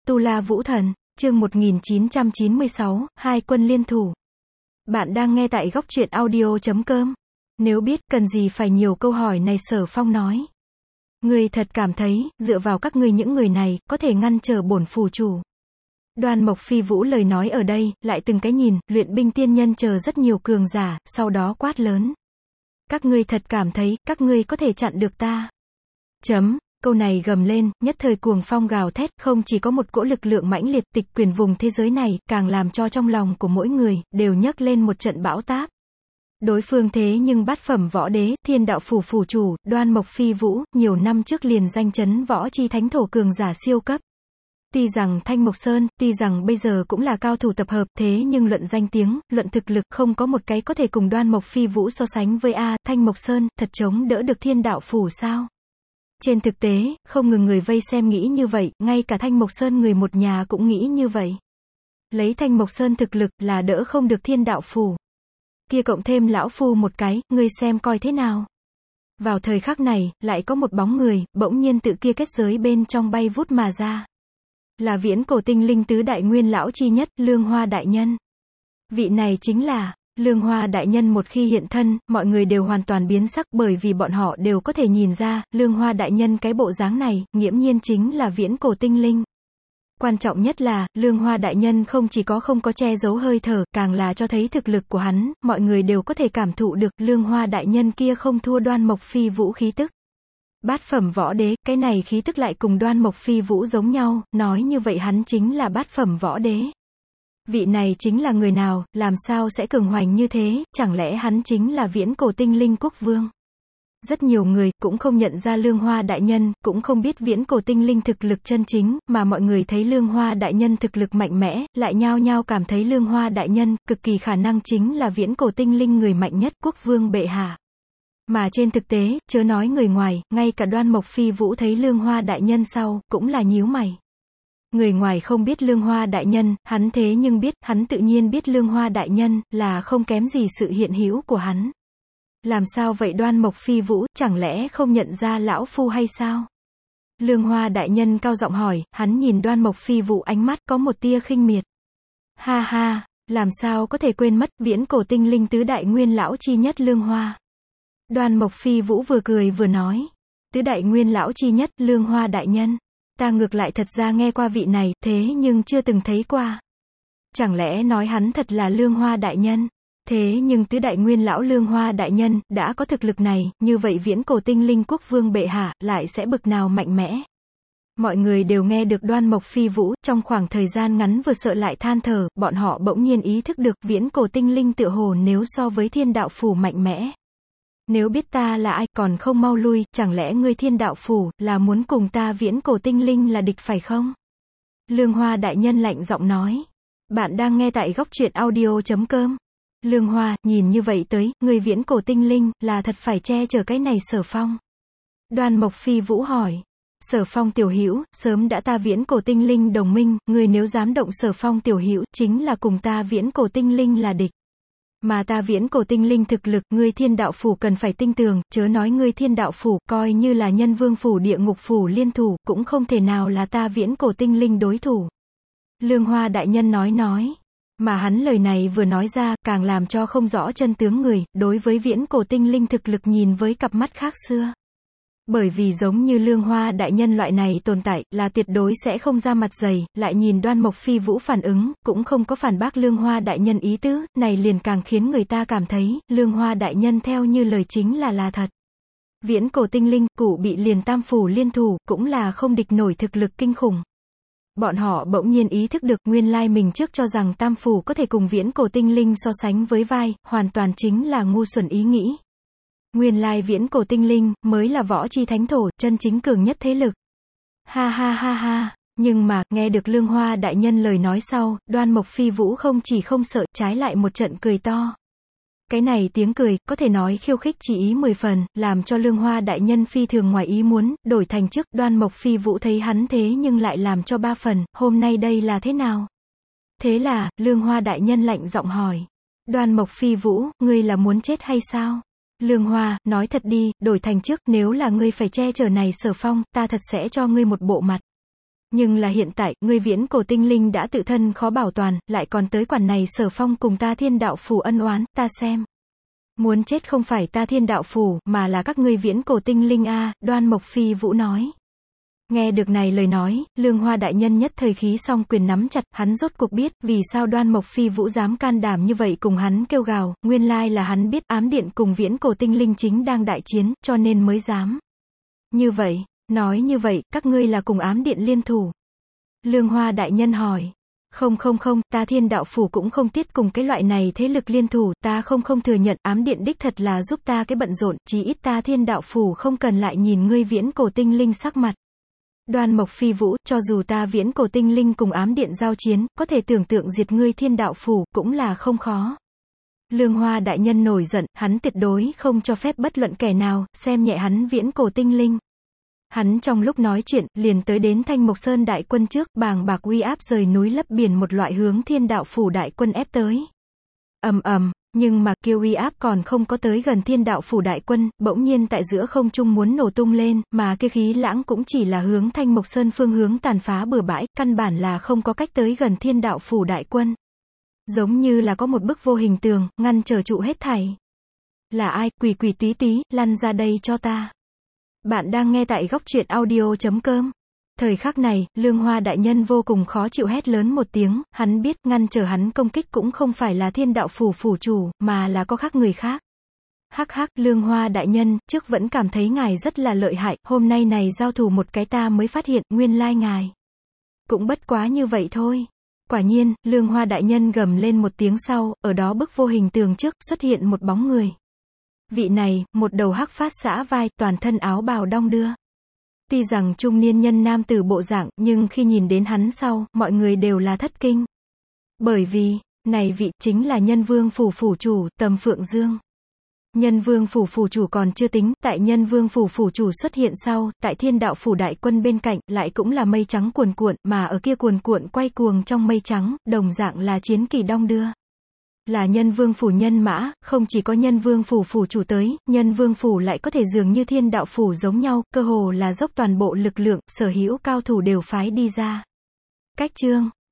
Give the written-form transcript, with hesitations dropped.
Tu La Vũ Thần, chương 1996, hai quân liên thủ. Bạn đang nghe tại góc truyện audio.com. Nếu biết cần gì phải nhiều câu hỏi này, Sở Phong nói. Ngươi thật cảm thấy, dựa vào các ngươi những người này, có thể ngăn trở bổn phù chủ. Đoan Mộc Phi Vũ lời nói ở đây, lại từng cái nhìn, luyện binh tiên nhân chờ rất nhiều cường giả, sau đó quát lớn. Các ngươi thật cảm thấy, các ngươi có thể chặn được ta. Câu này gầm lên, nhất thời cuồng phong gào thét, không chỉ có một cỗ lực lượng mãnh liệt tịch quyền vùng thế giới này, càng làm cho trong lòng của mỗi người, đều nhấc lên một trận bão táp. Đối phương thế nhưng bát phẩm võ đế, Thiên Đạo Phủ phủ chủ, Đoan Mộc Phi Vũ, nhiều năm trước liền danh chấn võ chi thánh thổ cường giả siêu cấp. Tuy rằng Thanh Mộc Sơn, tuy rằng bây giờ cũng là cao thủ tập hợp, thế nhưng luận danh tiếng, luận thực lực, không có một cái có thể cùng Đoan Mộc Phi Vũ so sánh với Thanh Mộc Sơn, thật chống đỡ được Thiên Đạo Phủ sao? Trên thực tế, không ngừng người vây xem nghĩ như vậy, ngay cả Thanh Mộc Sơn người một nhà cũng nghĩ như vậy. Lấy Thanh Mộc Sơn thực lực là đỡ không được Thiên Đạo Phủ. Kia cộng thêm lão phu một cái, ngươi xem coi thế nào. Vào thời khắc này, lại có một bóng người, bỗng nhiên tự kia kết giới bên trong bay vút mà ra. Là viễn cổ tinh linh tứ đại nguyên lão chi nhất, Lương Hoa đại nhân. Vị này chính là Lương Hoa đại nhân. Một khi hiện thân, mọi người đều hoàn toàn biến sắc, bởi vì bọn họ đều có thể nhìn ra, Lương Hoa đại nhân cái bộ dáng này, nghiễm nhiên chính là viễn cổ tinh linh. Quan trọng nhất là, Lương Hoa đại nhân không chỉ có không có che giấu hơi thở, càng là cho thấy thực lực của hắn, mọi người đều có thể cảm thụ được, Lương Hoa đại nhân kia không thua Đoan Mộc Phi Vũ khí tức. Bát phẩm võ đế, cái này khí tức lại cùng Đoan Mộc Phi Vũ giống nhau, nói như vậy hắn chính là bát phẩm võ đế. Vị này chính là người nào, làm sao sẽ cường hoành như thế, chẳng lẽ hắn chính là viễn cổ tinh linh quốc vương? Rất nhiều người cũng không nhận ra Lương Hoa đại nhân, cũng không biết viễn cổ tinh linh thực lực chân chính, mà mọi người thấy Lương Hoa đại nhân thực lực mạnh mẽ, lại nhao nhao cảm thấy Lương Hoa đại nhân cực kỳ khả năng chính là viễn cổ tinh linh người mạnh nhất, quốc vương bệ hạ. Mà trên thực tế, chớ nói người ngoài, ngay cả Đoan Mộc Phi Vũ thấy Lương Hoa đại nhân sau, cũng là nhíu mày. Người ngoài không biết Lương Hoa đại nhân, hắn thế nhưng biết, hắn tự nhiên biết Lương Hoa đại nhân, là không kém gì sự hiện hữu của hắn. Làm sao vậy Đoan Mộc Phi Vũ, chẳng lẽ không nhận ra lão phu hay sao? Lương Hoa đại nhân cao giọng hỏi, hắn nhìn Đoan Mộc Phi Vũ ánh mắt có một tia khinh miệt. Ha ha, làm sao có thể quên mất, viễn cổ tinh linh tứ đại nguyên lão chi nhất Lương Hoa. Đoan Mộc Phi Vũ vừa cười vừa nói, tứ đại nguyên lão chi nhất, Lương Hoa đại nhân. Ta ngược lại thật ra nghe qua vị này, thế nhưng chưa từng thấy qua. Chẳng lẽ nói hắn thật là Lương Hoa đại nhân? Thế nhưng tứ đại nguyên lão Lương Hoa đại nhân, đã có thực lực này, như vậy viễn cổ tinh linh quốc vương bệ hạ, lại sẽ bực nào mạnh mẽ? Mọi người đều nghe được Đoan Mộc Phi Vũ, trong khoảng thời gian ngắn vừa sợ lại than thở, bọn họ bỗng nhiên ý thức được viễn cổ tinh linh tựa hồ nếu so với Thiên Đạo Phủ mạnh mẽ. Nếu biết ta là ai, còn không mau lui, chẳng lẽ ngươi Thiên Đạo Phủ, là muốn cùng ta viễn cổ tinh linh là địch phải không? Lương Hoa đại nhân lạnh giọng nói. Bạn đang nghe tại góc truyện audio.com. Lương Hoa, nhìn như vậy tới, ngươi viễn cổ tinh linh, là thật phải che chở cái này Sở Phong. Đoan Mộc Phi Vũ hỏi. Sở Phong tiểu hữu, sớm đã ta viễn cổ tinh linh đồng minh, ngươi nếu dám động Sở Phong tiểu hữu, chính là cùng ta viễn cổ tinh linh là địch. Mà ta viễn cổ tinh linh thực lực, ngươi Thiên Đạo Phủ cần phải tinh tường, chớ nói ngươi Thiên Đạo Phủ, coi như là Nhân Vương Phủ Địa Ngục Phủ liên thủ, cũng không thể nào là ta viễn cổ tinh linh đối thủ. Lương Hoa đại nhân nói. Mà hắn lời này vừa nói ra, càng làm cho không rõ chân tướng người, đối với viễn cổ tinh linh thực lực nhìn với cặp mắt khác xưa. Bởi vì giống như Lương Hoa đại nhân loại này tồn tại, là tuyệt đối sẽ không ra mặt dày, lại nhìn Đoan Mộc Phi Vũ phản ứng, cũng không có phản bác Lương Hoa đại nhân ý tứ, này liền càng khiến người ta cảm thấy, Lương Hoa đại nhân theo như lời chính là thật. Viễn cổ tinh linh, cụ bị liền tam phủ liên thủ, cũng là không địch nổi thực lực kinh khủng. Bọn họ bỗng nhiên ý thức được, nguyên lai mình trước cho rằng tam phủ có thể cùng viễn cổ tinh linh so sánh với vai, hoàn toàn chính là ngu xuẩn ý nghĩ. Nguyên lai viễn cổ tinh linh, mới là võ chi thánh thổ, chân chính cường nhất thế lực. Ha ha ha ha, nhưng mà, nghe được Lương Hoa đại nhân lời nói sau, Đoan Mộc Phi Vũ không chỉ không sợ, trái lại một trận cười to. Cái này tiếng cười, có thể nói khiêu khích chỉ ý 10 phần, làm cho Lương Hoa đại nhân phi thường ngoài ý muốn, đổi thành trước, Đoan Mộc Phi Vũ thấy hắn thế nhưng lại làm cho 3 phần, hôm nay đây là thế nào? Thế là, Lương Hoa đại nhân lạnh giọng hỏi. Đoan Mộc Phi Vũ, ngươi là muốn chết hay sao? Lương Hoa, nói thật đi, đổi thành trước, nếu là ngươi phải che chở này Sở Phong, ta thật sẽ cho ngươi một bộ mặt. Nhưng là hiện tại, ngươi viễn cổ tinh linh đã tự thân khó bảo toàn, lại còn tới quản này Sở Phong cùng ta Thiên Đạo Phủ ân oán, ta xem. Muốn chết không phải ta Thiên Đạo Phủ, mà là các ngươi viễn cổ tinh linh a, Đoan Mộc Phi Vũ nói. Nghe được này lời nói, Lương Hoa đại nhân nhất thời khí song quyền nắm chặt, hắn rốt cuộc biết, vì sao Đoan Mộc Phi Vũ dám can đảm như vậy cùng hắn kêu gào, nguyên lai là hắn biết ám điện cùng viễn cổ tinh linh chính đang đại chiến, cho nên mới dám. Như vậy, nói như vậy, các ngươi là cùng ám điện liên thủ. Lương Hoa đại nhân hỏi. Không, ta Thiên Đạo Phủ cũng không tiết cùng cái loại này thế lực liên thủ, ta không thừa nhận, ám điện đích thật là giúp ta cái bận rộn, chí ít ta Thiên Đạo Phủ không cần lại nhìn ngươi viễn cổ tinh linh sắc mặt. Đoan Mộc Phi Vũ, cho dù ta viễn cổ tinh linh cùng ám điện giao chiến, có thể tưởng tượng diệt ngươi Thiên Đạo Phủ, cũng là không khó. Lương Hoa đại nhân nổi giận, hắn tuyệt đối không cho phép bất luận kẻ nào, xem nhẹ hắn viễn cổ tinh linh. Hắn trong lúc nói chuyện, liền tới đến Thanh Mộc Sơn đại quân trước, bàng bạc uy áp rời núi lấp biển một loại hướng Thiên Đạo Phủ đại quân ép tới. Nhưng mà kiêu uy áp còn không có tới gần Thiên Đạo Phủ đại quân, bỗng nhiên tại giữa không trung muốn nổ tung lên, mà kia khí lãng cũng chỉ là hướng Thanh Mộc Sơn phương hướng tàn phá bừa bãi, căn bản là không có cách tới gần Thiên Đạo Phủ đại quân. Giống như là có một bức vô hình tường, ngăn trở trụ hết thảy. Là ai, quỷ tí tí, lăn ra đây cho ta. Bạn đang nghe tại góc truyện audio.com. Thời khắc này, Lương Hoa đại nhân vô cùng khó chịu hét lớn một tiếng, hắn biết ngăn trở hắn công kích cũng không phải là Thiên Đạo Phủ phủ chủ, mà là có khác người khác. Hắc, Lương Hoa đại nhân, trước vẫn cảm thấy ngài rất là lợi hại, hôm nay này giao thủ một cái ta mới phát hiện, nguyên lai ngài cũng bất quá như vậy thôi. Quả nhiên, Lương Hoa đại nhân gầm lên một tiếng sau, ở đó bức vô hình tường trước, xuất hiện một bóng người. Vị này, một đầu hắc phát xõa vai, toàn thân áo bào đong đưa. Tuy rằng trung niên nhân nam tử bộ dạng, nhưng khi nhìn đến hắn sau, mọi người đều là thất kinh. Bởi vì, này vị chính là Nhân Vương Phủ phủ chủ, Tầm Phượng Dương. Nhân Vương Phủ phủ chủ còn chưa tính, tại Nhân Vương Phủ phủ chủ xuất hiện sau, tại Thiên Đạo Phủ đại quân bên cạnh, lại cũng là mây trắng cuồn cuộn, mà ở kia cuồn cuộn quay cuồng trong mây trắng, đồng dạng là chiến kỳ đong đưa. Là Nhân Vương Phủ nhân mã, không chỉ có Nhân Vương Phủ phủ chủ tới, Nhân Vương Phủ lại có thể dường như Thiên Đạo Phủ giống nhau, cơ hồ là dốc toàn bộ lực lượng, sở hữu cao thủ đều phái đi ra. Cách chương